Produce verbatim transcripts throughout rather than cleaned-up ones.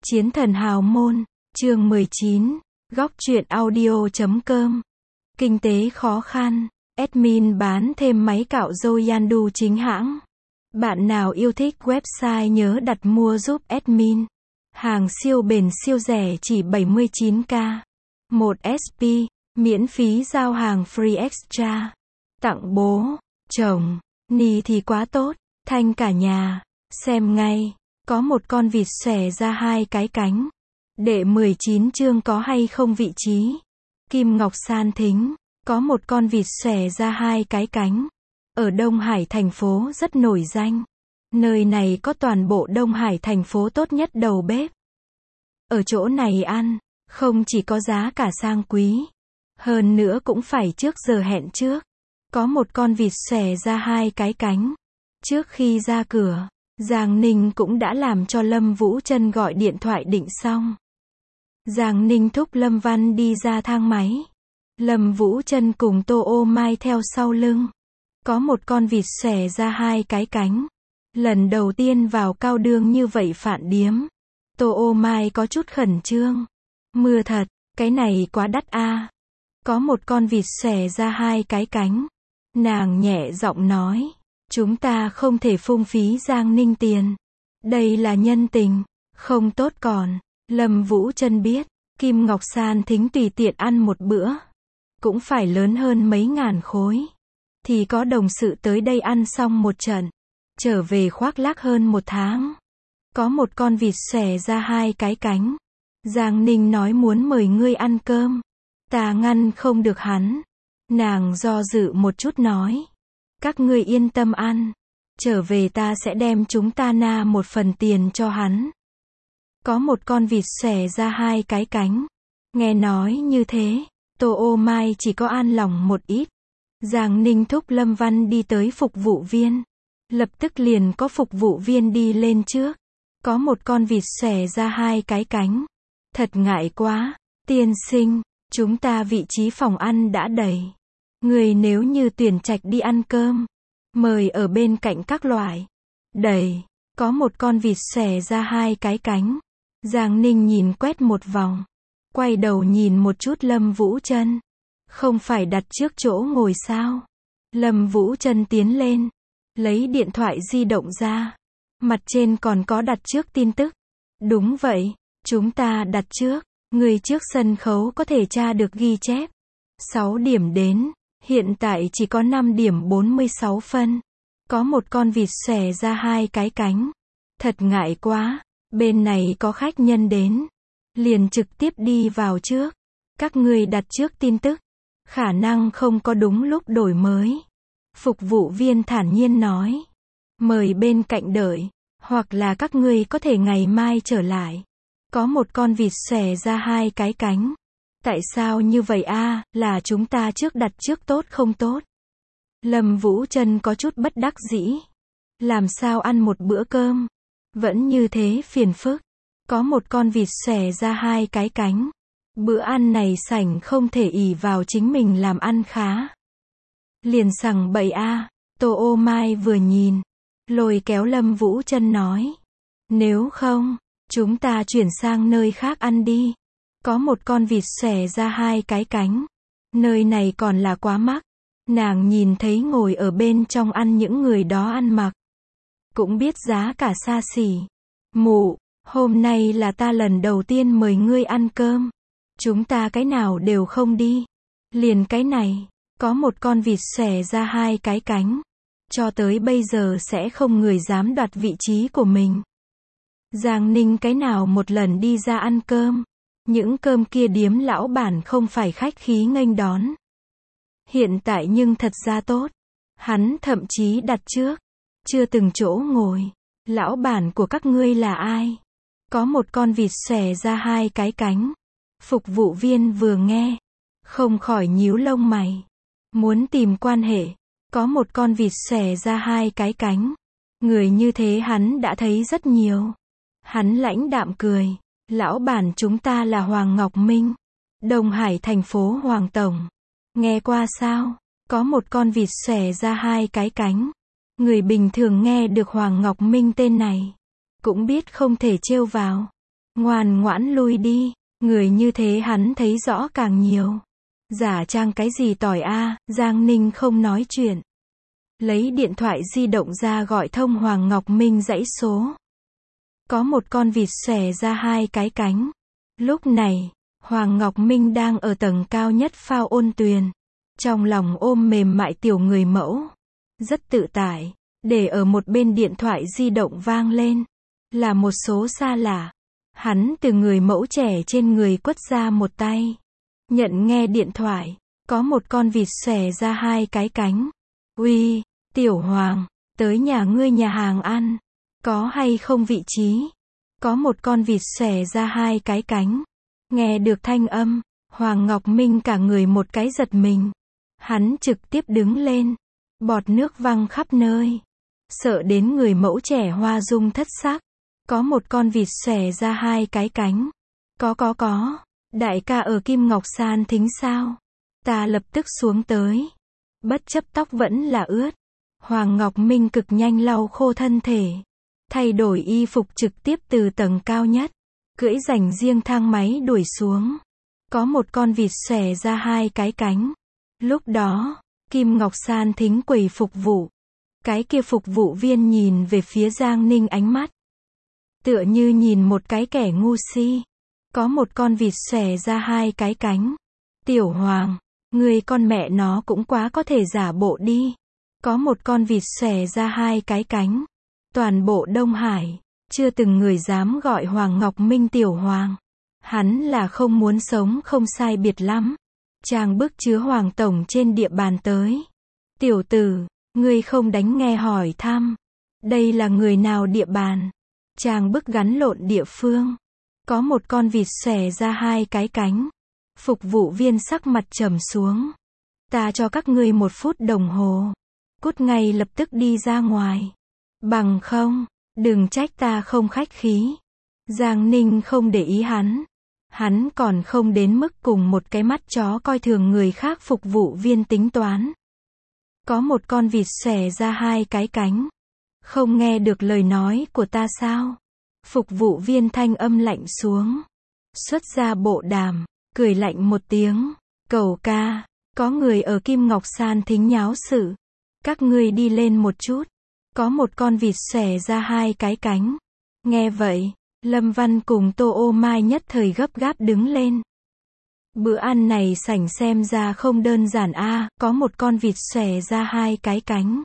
Chiến thần hào môn, chương mười chín, góc truyện audio chấm com. Kinh tế khó khăn, admin bán thêm máy cạo râu Yandu chính hãng. Bạn nào yêu thích website nhớ đặt mua giúp admin. Hàng siêu bền siêu rẻ chỉ bảy mươi chín k. một ét pê, miễn phí giao hàng free extra. Tặng bố, chồng, ni thì quá tốt, thanh cả nhà. Xem ngay, có một con vịt xòe ra hai cái cánh. Đệ mười chín chương có hay không vị trí. Kim Ngọc San Thính, có một con vịt xòe ra hai cái cánh. Ở Đông Hải thành phố rất nổi danh. Nơi này có toàn bộ Đông Hải thành phố tốt nhất đầu bếp. Ở chỗ này ăn, không chỉ có giá cả sang quý, hơn nữa cũng phải trước giờ hẹn trước. Có một con vịt xòe ra hai cái cánh. Trước khi ra cửa, Giang Ninh cũng đã làm cho Lâm Vũ Trân gọi điện thoại định xong. Giang Ninh thúc Lâm Văn đi ra thang máy. Lâm Vũ Trân cùng Tô Ô Mai theo sau lưng. Có một con vịt xòe ra hai cái cánh. Lần đầu tiên vào Cao Đương như vậy phạn điếm. Tô Ô Mai có chút khẩn trương. Mưa thật, cái này quá đắt a. Có một con vịt xòe ra hai cái cánh. Nàng nhẹ giọng nói. Chúng ta không thể phung phí Giang Ninh tiền. Đây là nhân tình, không tốt còn. Lâm Vũ Trân biết, Kim Ngọc San Thính tùy tiện ăn một bữa. Cũng phải lớn hơn mấy ngàn khối. Thì có đồng sự tới đây ăn xong một trận. Trở về khoác lác hơn một tháng. Có một con vịt xòe ra hai cái cánh. Giang Ninh nói muốn mời ngươi ăn cơm. Ta ngăn không được hắn. Nàng do dự một chút nói. Các ngươi yên tâm ăn. Trở về ta sẽ đem chúng ta na một phần tiền cho hắn. Có một con vịt xòe ra hai cái cánh. Nghe nói như thế, Tô Ô Mai chỉ có an lòng một ít. Giang Ninh thúc Lâm Văn đi tới phục vụ viên. Lập tức liền có phục vụ viên đi lên trước. Có một con vịt xòe ra hai cái cánh. Thật ngại quá, tiên sinh, chúng ta vị trí phòng ăn đã đầy. Người nếu như tuyển trạch đi ăn cơm, mời ở bên cạnh các loại. Đầy, có một con vịt xòe ra hai cái cánh. Giang Ninh nhìn quét một vòng. Quay đầu nhìn một chút Lâm Vũ Trân. Không phải đặt trước chỗ ngồi sao? Lâm Vũ Trân tiến lên. Lấy điện thoại di động ra. Mặt trên còn có đặt trước tin tức. Đúng vậy, chúng ta đặt trước. Người trước sân khấu có thể tra được ghi chép. sáu điểm đến. Hiện tại chỉ có năm điểm bốn mươi sáu phân. Có một con vịt xòe ra hai cái cánh. Thật ngại quá. Bên này có khách nhân đến. Liền trực tiếp đi vào trước. Các ngươi đặt trước tin tức. Khả năng không có đúng lúc đổi mới. Phục vụ viên thản nhiên nói. Mời bên cạnh đợi. Hoặc là các ngươi có thể ngày mai trở lại. Có một con vịt xòe ra hai cái cánh. Tại sao như vậy a? Là chúng ta trước đặt trước tốt không tốt? Lâm Vũ Trân có chút bất đắc dĩ. Làm sao ăn một bữa cơm? Vẫn như thế phiền phức. Có một con vịt xòe ra hai cái cánh. Bữa ăn này sảnh không thể ỷ vào chính mình làm ăn khá. Liền sằng bậy a. Tô Ô Mai vừa nhìn. Lôi kéo Lâm Vũ Trân nói. Nếu không, chúng ta chuyển sang nơi khác ăn đi. Có một con vịt xòe ra hai cái cánh. Nơi này còn là quá mắc. Nàng nhìn thấy ngồi ở bên trong ăn những người đó ăn mặc. Cũng biết giá cả xa xỉ. Mụ, hôm nay là ta lần đầu tiên mời ngươi ăn cơm. Chúng ta cái nào đều không đi. Liền cái này, có một con vịt xòe ra hai cái cánh. Cho tới bây giờ sẽ không người dám đoạt vị trí của mình. Giang Ninh cái nào một lần đi ra ăn cơm. Những cơm kia điếm lão bản không phải khách khí nghênh đón. Hiện tại nhưng thật ra tốt. Hắn thậm chí đặt trước. Chưa từng chỗ ngồi. Lão bản của các ngươi là ai? Có một con vịt xòe ra hai cái cánh. Phục vụ viên vừa nghe. Không khỏi nhíu lông mày. Muốn tìm quan hệ. Có một con vịt xòe ra hai cái cánh. Người như thế hắn đã thấy rất nhiều. Hắn lãnh đạm cười. Lão bản chúng ta là Hoàng Ngọc Minh. Đông Hải thành phố Hoàng Tổng. Nghe qua sao? Có một con vịt xòe ra hai cái cánh. Người bình thường nghe được Hoàng Ngọc Minh tên này. Cũng biết không thể trêu vào. Ngoan ngoãn lui đi, người như thế hắn thấy rõ càng nhiều. Giả trang cái gì tỏi a, Giang Ninh không nói chuyện. Lấy điện thoại di động ra gọi thông Hoàng Ngọc Minh dãy số. Có một con vịt xòe ra hai cái cánh. Lúc này, Hoàng Ngọc Minh đang ở tầng cao nhất phao ôn tuyền. Trong lòng ôm mềm mại tiểu người mẫu. Rất tự tại, để ở một bên điện thoại di động vang lên. Là một số xa lạ. Hắn từ người mẫu trẻ trên người quất ra một tay. Nhận nghe điện thoại, có một con vịt xòe ra hai cái cánh. Uy, Tiểu Hoàng, tới nhà ngươi nhà hàng ăn. Có hay không vị trí? Có một con vịt xòe ra hai cái cánh. Nghe được thanh âm, Hoàng Ngọc Minh cả người một cái giật mình. Hắn trực tiếp đứng lên. Bọt nước văng khắp nơi. Sợ đến người mẫu trẻ hoa dung thất sắc. Có một con vịt xòe ra hai cái cánh. Có có có. Đại ca ở Kim Ngọc San thính sao? Ta lập tức xuống tới. Bất chấp tóc vẫn là ướt. Hoàng Ngọc Minh cực nhanh lau khô thân thể. Thay đổi y phục trực tiếp từ tầng cao nhất. Cưỡi dành riêng thang máy đuổi xuống. Có một con vịt xòe ra hai cái cánh. Lúc đó, Kim Ngọc San thính quầy phục vụ. Cái kia phục vụ viên nhìn về phía Giang Ninh ánh mắt. Tựa như nhìn một cái kẻ ngu si. Có một con vịt xòe ra hai cái cánh. Tiểu Hoàng, người con mẹ nó cũng quá có thể giả bộ đi. Có một con vịt xòe ra hai cái cánh. Toàn bộ Đông Hải, chưa từng người dám gọi Hoàng Ngọc Minh Tiểu Hoàng. Hắn là không muốn sống không sai biệt lắm. Chàng bước chứa Hoàng Tổng trên địa bàn tới. Tiểu tử, ngươi không đánh nghe hỏi thăm. Đây là người nào địa bàn? Chàng bước gắn lộn địa phương. Có một con vịt xòe ra hai cái cánh. Phục vụ viên sắc mặt trầm xuống. Ta cho các ngươi một phút đồng hồ. Cút ngay lập tức đi ra ngoài. Bằng không, đừng trách ta không khách khí. Giang Ninh không để ý hắn. Hắn còn không đến mức cùng một cái mắt chó coi thường người khác phục vụ viên tính toán. Có một con vịt xòe ra hai cái cánh. Không nghe được lời nói của ta sao? Phục vụ viên thanh âm lạnh xuống. Xuất ra bộ đàm, cười lạnh một tiếng. Cầu ca, có người ở Kim Ngọc San thính nháo sự. Các ngươi đi lên một chút. Có một con vịt xòe ra hai cái cánh. Nghe vậy, Lâm Văn cùng Tô Ô Mai nhất thời gấp gáp đứng lên. Bữa ăn này sảnh xem ra không đơn giản a, có một con vịt xòe ra hai cái cánh.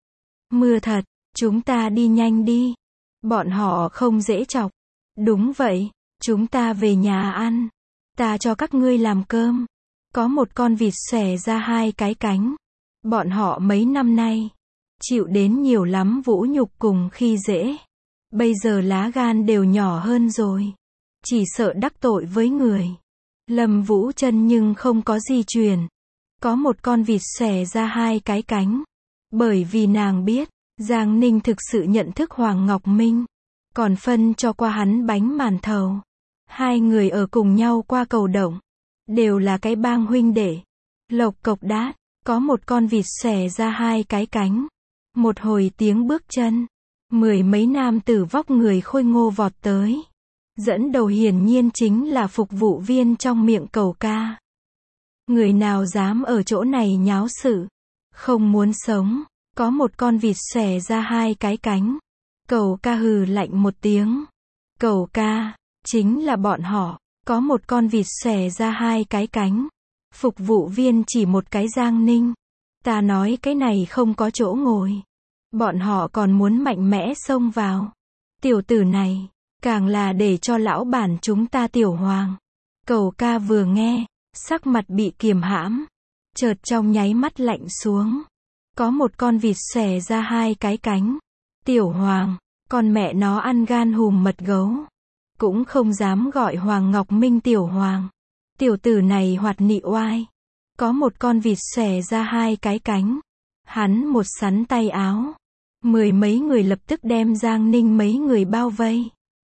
Mưa thật, chúng ta đi nhanh đi. Bọn họ không dễ chọc. Đúng vậy, chúng ta về nhà ăn. Ta cho các ngươi làm cơm. Có một con vịt xòe ra hai cái cánh. Bọn họ mấy năm nay chịu đến nhiều lắm vũ nhục cùng khi dễ. Bây giờ lá gan đều nhỏ hơn rồi. Chỉ sợ đắc tội với người. Lâm Vũ Chân nhưng không có di truyền. Có một con vịt xòe ra hai cái cánh. Bởi vì nàng biết, Giang Ninh thực sự nhận thức Hoàng Ngọc Minh. Còn phân cho qua hắn bánh màn thầu. Hai người ở cùng nhau qua cầu động. Đều là cái bang huynh đệ. Lộc cộc đát, có một con vịt xòe ra hai cái cánh. Một hồi tiếng bước chân. Mười mấy nam tử vóc người khôi ngô vọt tới. Dẫn đầu hiển nhiên chính là phục vụ viên trong miệng cầu ca. Người nào dám ở chỗ này nháo sự. Không muốn sống. Có một con vịt xòe ra hai cái cánh. Cầu ca hừ lạnh một tiếng. Cầu ca, chính là bọn họ. Có một con vịt xòe ra hai cái cánh. Phục vụ viên chỉ một cái Giang Ninh. Ta nói cái này không có chỗ ngồi. Bọn họ còn muốn mạnh mẽ xông vào. Tiểu tử này, càng là để cho lão bản chúng ta Tiểu Hoàng. Cầu ca vừa nghe, sắc mặt bị kiềm hãm. Chợt trong nháy mắt lạnh xuống. Có một con vịt xòe ra hai cái cánh. Tiểu Hoàng, con mẹ nó ăn gan hùm mật gấu. Cũng không dám gọi Hoàng Ngọc Minh Tiểu Hoàng. Tiểu tử này hoạt nị oai. Có một con vịt xòe ra hai cái cánh. Hắn một sắn tay áo. Mười mấy người lập tức đem Giang Ninh mấy người bao vây.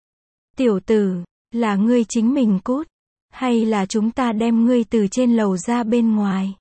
Tiểu tử, là ngươi chính mình cút. Hay là chúng ta đem ngươi từ trên lầu ra bên ngoài.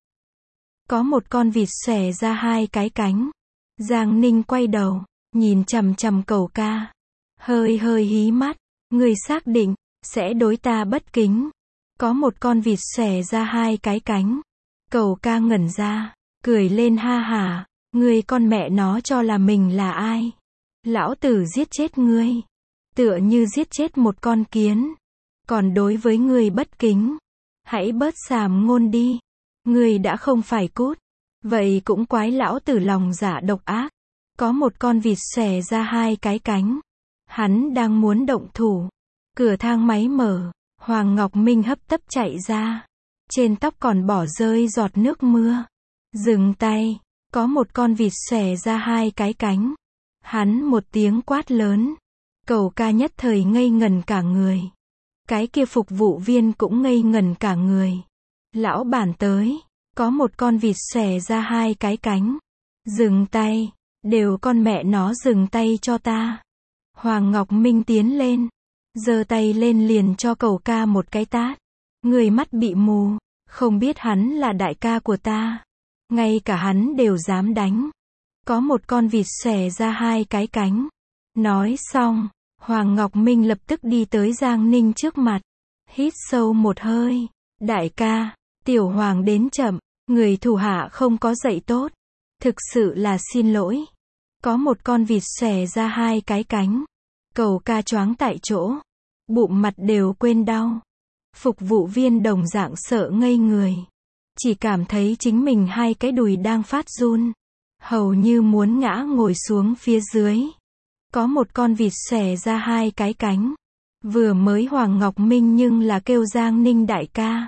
Có một con vịt xòe ra hai cái cánh. Giang Ninh quay đầu, nhìn chằm chằm cầu ca. Hơi hơi hí mắt. Ngươi xác định, sẽ đối ta bất kính. Có một con vịt xòe ra hai cái cánh. Cầu ca ngẩn ra, cười lên ha hả, ngươi con mẹ nó cho là mình là ai? Lão tử giết chết ngươi, tựa như giết chết một con kiến. Còn đối với ngươi bất kính, hãy bớt sàm ngôn đi. Ngươi đã không phải cút, vậy cũng quái lão tử lòng dạ độc ác. Có một con vịt xòe ra hai cái cánh. Hắn đang muốn động thủ. Cửa thang máy mở, Hoàng Ngọc Minh hấp tấp chạy ra. Trên tóc còn bỏ rơi giọt nước mưa. Dừng tay, có một con vịt xòe ra hai cái cánh. Hắn một tiếng quát lớn. Cầu ca nhất thời ngây ngần cả người. Cái kia phục vụ viên cũng ngây ngần cả người. Lão bản tới, có một con vịt xòe ra hai cái cánh. Dừng tay, đều con mẹ nó dừng tay cho ta. Hoàng Ngọc Minh tiến lên, giơ tay lên liền cho cầu ca một cái tát. Người mắt bị mù, không biết hắn là đại ca của ta. Ngay cả hắn đều dám đánh. Có một con vịt xòe ra hai cái cánh. Nói xong, Hoàng Ngọc Minh lập tức đi tới Giang Ninh trước mặt. Hít sâu một hơi. Đại ca, tiểu Hoàng đến chậm, người thủ hạ không có dạy tốt. Thực sự là xin lỗi. Có một con vịt xòe ra hai cái cánh. Cầu ca choáng tại chỗ. Bụng mặt đều quên đau. Phục vụ viên đồng dạng sợ ngây người. Chỉ cảm thấy chính mình hai cái đùi đang phát run. Hầu như muốn ngã ngồi xuống phía dưới. Có một con vịt xòe ra hai cái cánh. Vừa mới Hoàng Ngọc Minh nhưng là kêu Giang Ninh đại ca.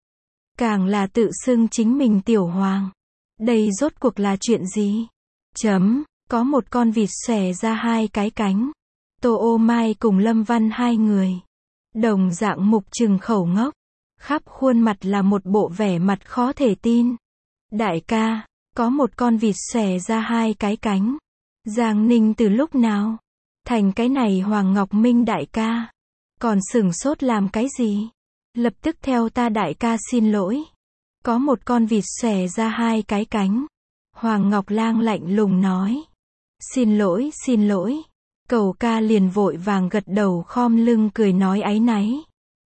Càng là tự xưng chính mình tiểu hoàng. Đây rốt cuộc là chuyện gì? Chấm, có một con vịt xòe ra hai cái cánh. Tô Ô Mai cùng Lâm Văn hai người. Đồng dạng mục trừng khẩu ngốc. Khắp khuôn mặt là một bộ vẻ mặt khó thể tin. Đại ca, có một con vịt xòe ra hai cái cánh. Giang Ninh từ lúc nào? Thành cái này Hoàng Ngọc Minh đại ca. Còn sửng sốt làm cái gì? Lập tức theo ta đại ca xin lỗi. Có một con vịt xòe ra hai cái cánh. Hoàng Ngọc Lang lạnh lùng nói. Xin lỗi, xin lỗi. Cầu ca liền vội vàng gật đầu khom lưng cười nói áy náy.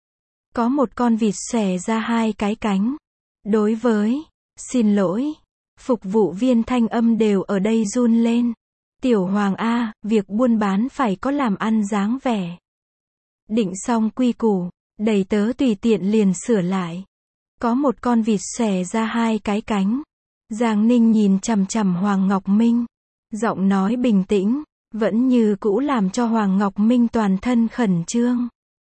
Có một con vịt xòe ra hai cái cánh. Đối với, xin lỗi, phục vụ viên thanh âm đều ở đây run lên. Tiểu Hoàng A, việc buôn bán phải có làm ăn dáng vẻ. Định xong quy củ, đầy tớ tùy tiện liền sửa lại. Có một con vịt xòe ra hai cái cánh. Giang Ninh nhìn chằm chằm Hoàng Ngọc Minh. Giọng nói bình tĩnh, vẫn như cũ làm cho Hoàng Ngọc Minh toàn thân khẩn trương.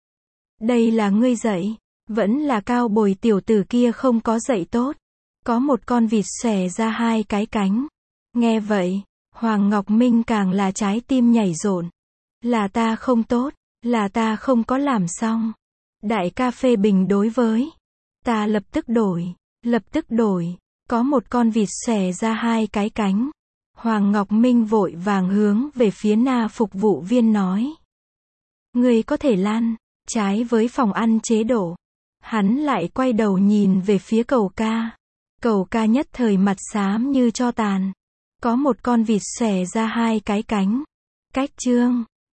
Đây là ngươi dạy, vẫn là cao bồi tiểu tử kia không có dạy tốt. Có một con vịt xòe ra hai cái cánh. Nghe vậy, Hoàng Ngọc Minh càng là trái tim nhảy rộn. Là ta không tốt, là ta không có làm xong. Đại ca phê bình đối với. Ta lập tức đổi, lập tức đổi. Có một con vịt xòe ra hai cái cánh. Hoàng Ngọc Minh vội vàng hướng về phía na phục vụ viên nói. Ngươi có thể lan, trái với phòng ăn chế độ. Hắn lại quay đầu nhìn về phía cầu ca. Cầu ca nhất thời mặt xám như tro tàn. Có một con vịt xòe ra hai cái cánh. Cách chương.